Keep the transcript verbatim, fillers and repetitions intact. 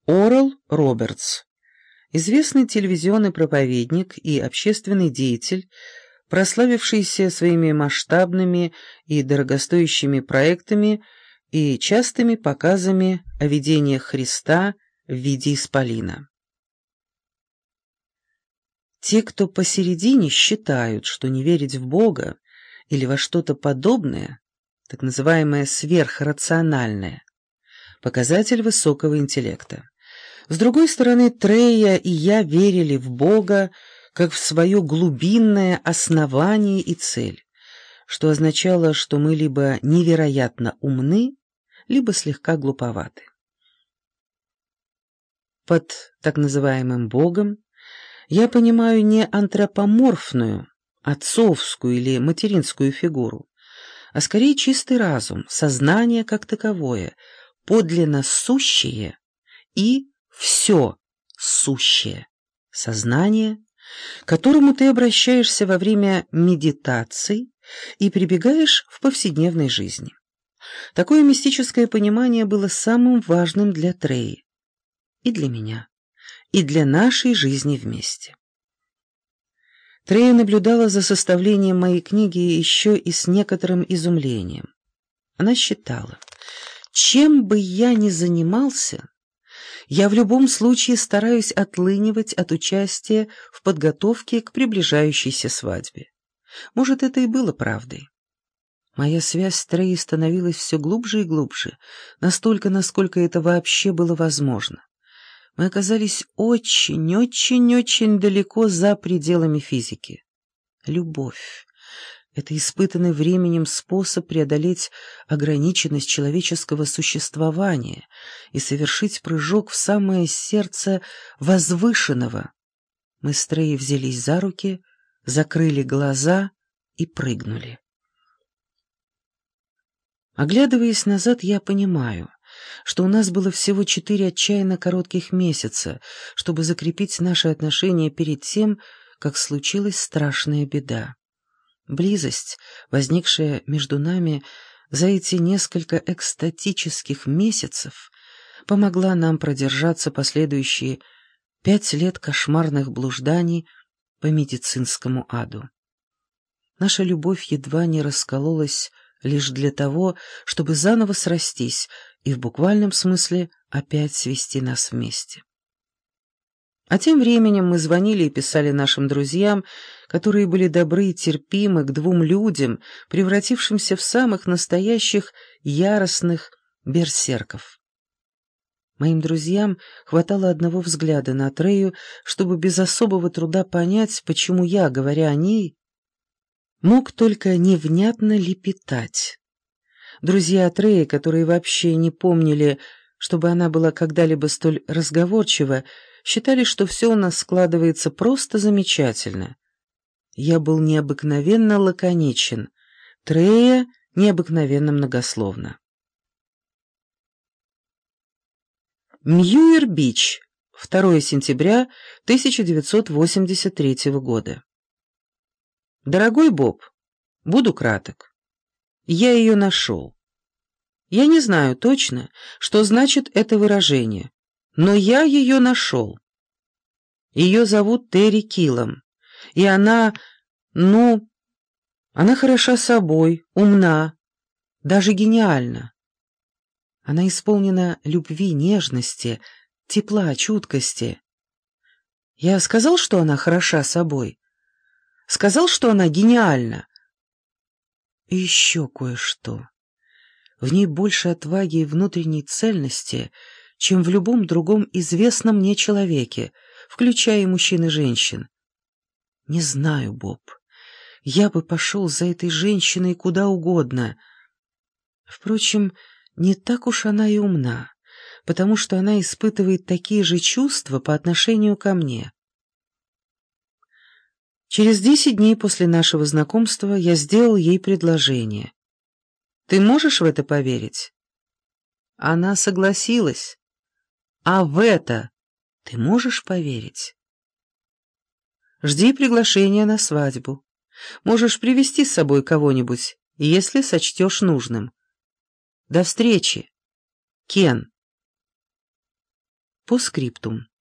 Орал Робертс, известный телевизионный проповедник и общественный деятель, прославившийся своими масштабными и дорогостоящими проектами и частыми показами о видениях Христа в виде исполина. Те, кто посередине, считают, что не верить в Бога или во что-то подобное, так называемое сверхрациональное, показатель высокого интеллекта. С другой стороны, Трея и я верили в Бога как в свое глубинное основание и цель, что означало, что мы либо невероятно умны, либо слегка глуповаты. Под так называемым Богом я понимаю не антропоморфную, отцовскую или материнскую фигуру, а скорее чистый разум, сознание как таковое, подлинно сущее и все сущее, сознание, к которому ты обращаешься во время медитаций и прибегаешь в повседневной жизни. Такое мистическое понимание было самым важным для Треи и для меня, и для нашей жизни вместе. Трея наблюдала за составлением моей книги еще и с некоторым изумлением. Она считала, чем бы я ни занимался, я в любом случае стараюсь отлынивать от участия в подготовке к приближающейся свадьбе. Может, это и было правдой. Моя связь с Треей становилась все глубже и глубже, настолько, насколько это вообще было возможно. Мы оказались очень-очень-очень далеко за пределами физики. Любовь — это испытанный временем способ преодолеть ограниченность человеческого существования и совершить прыжок в самое сердце возвышенного. Мы с Треей взялись за руки, закрыли глаза и прыгнули. Оглядываясь назад, я понимаю, что у нас было всего четыре отчаянно коротких месяца, чтобы закрепить наши отношения перед тем, как случилась страшная беда. Близость, возникшая между нами за эти несколько экстатических месяцев, помогла нам продержаться последующие пять лет кошмарных блужданий по медицинскому аду. Наша любовь едва не раскололась лишь для того, чтобы заново срастись и в буквальном смысле опять свести нас вместе. А тем временем мы звонили и писали нашим друзьям, которые были добры и терпимы к двум людям, превратившимся в самых настоящих яростных берсерков. Моим друзьям хватало одного взгляда на Трею, чтобы без особого труда понять, почему я, говоря о ней, мог только невнятно лепетать. Друзья Треи, которые вообще не помнили, чтобы она была когда-либо столь разговорчива, считали, что все у нас складывается просто замечательно. Я был необыкновенно лаконичен, Трея необыкновенно многословна. Мьюир-Бич, второе сентября тысяча девятьсот восемьдесят третьего года. Дорогой Боб, буду краток. Я ее нашел. Я не знаю точно, что значит это выражение, но я ее нашел. Ее зовут Терри Киллам, и она, ну, она хороша собой, умна, даже гениальна. Она исполнена любви, нежности, тепла, чуткости. Я сказал, что она хороша собой? Сказал, что она гениальна? И еще кое-что. В ней больше отваги и внутренней цельности, чем в любом другом известном мне человеке, включая и мужчин и женщин. Не знаю, Боб, я бы пошел за этой женщиной куда угодно. Впрочем, не так уж она и умна, потому что она испытывает такие же чувства по отношению ко мне. Через десять дней после нашего знакомства я сделал ей предложение. Ты можешь в это поверить? Она согласилась. А в это ты можешь поверить? Жди приглашения на свадьбу. Можешь привезти с собой кого-нибудь, если сочтешь нужным. До встречи, Кен. По скриптум.